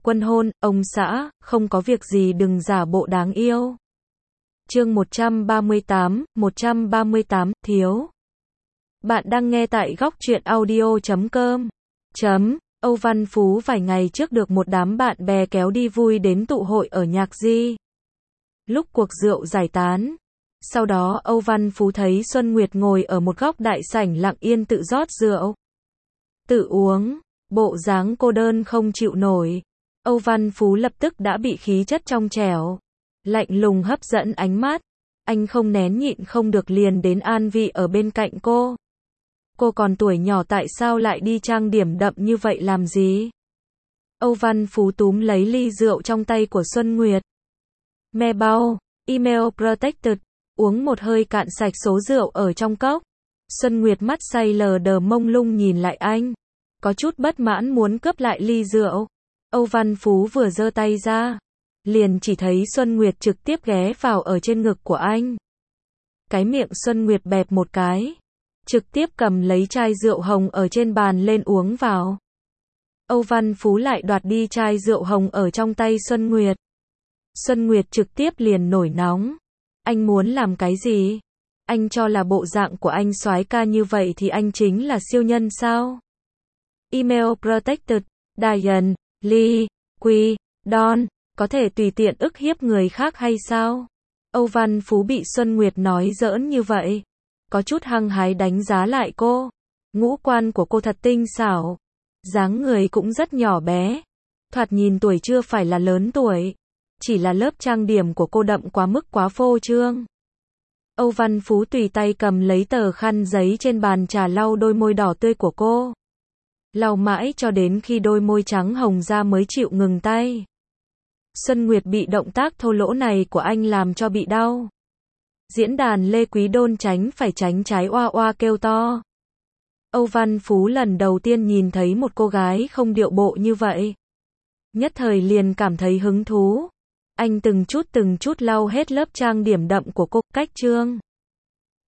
Quân hôn, ông xã, không có việc gì đừng giả bộ đáng yêu. Chương 138, thiếu. Bạn đang nghe tại góc truyện audio.com. Âu Văn Phú vài ngày trước được một đám bạn bè kéo đi vui đến tụ hội ở Nhạc Di. Lúc cuộc rượu giải tán, sau đó Âu Văn Phú thấy Xuân Nguyệt ngồi ở một góc đại sảnh lặng yên tự rót rượu, tự uống, bộ dáng cô đơn không chịu nổi. Âu Văn Phú lập tức đã bị khí chất trong trẻo, lạnh lùng hấp dẫn ánh mắt. Anh không nén nhịn không được liền đến an vị ở bên cạnh cô. Cô còn tuổi nhỏ tại sao lại đi trang điểm đậm như vậy làm gì? Âu Văn Phú túm lấy ly rượu trong tay của Xuân Nguyệt. Me bao, email protected, uống một hơi cạn sạch số rượu ở trong cốc. Xuân Nguyệt mắt say lờ đờ mông lung nhìn lại anh, có chút bất mãn muốn cướp lại ly rượu. Âu Văn Phú vừa giơ tay ra, liền chỉ thấy Xuân Nguyệt trực tiếp ghé vào ở trên ngực của anh. Cái miệng Xuân Nguyệt bẹp một cái, trực tiếp cầm lấy chai rượu hồng ở trên bàn lên uống vào. Âu Văn Phú lại đoạt đi chai rượu hồng ở trong tay Xuân Nguyệt. Xuân Nguyệt trực tiếp liền nổi nóng. Anh muốn làm cái gì? Anh cho là bộ dạng của anh soái ca như vậy thì anh chính là siêu nhân sao? Email protected, Diane, Lee, Quy, Don, có thể tùy tiện ức hiếp người khác hay sao? Âu Văn Phú bị Xuân Nguyệt nói giỡn như vậy, có chút hăng hái đánh giá lại cô. Ngũ quan của cô thật tinh xảo, dáng người cũng rất nhỏ bé, thoạt nhìn tuổi chưa phải là lớn tuổi, chỉ là lớp trang điểm của cô đậm quá mức quá phô trương. Âu Văn Phú tùy tay cầm lấy tờ khăn giấy trên bàn trà lau đôi môi đỏ tươi của cô. Lau mãi cho đến khi đôi môi trắng hồng ra mới chịu ngừng tay. Xuân Nguyệt bị động tác thô lỗ này của anh làm cho bị đau. Diễn đàn Lê Quý Đôn tránh phải tránh trái oa oa kêu to. Âu Văn Phú lần đầu tiên nhìn thấy một cô gái không điệu bộ như vậy. Nhất thời liền cảm thấy hứng thú. Anh từng chút lau hết lớp trang điểm đậm của cô, cách trương.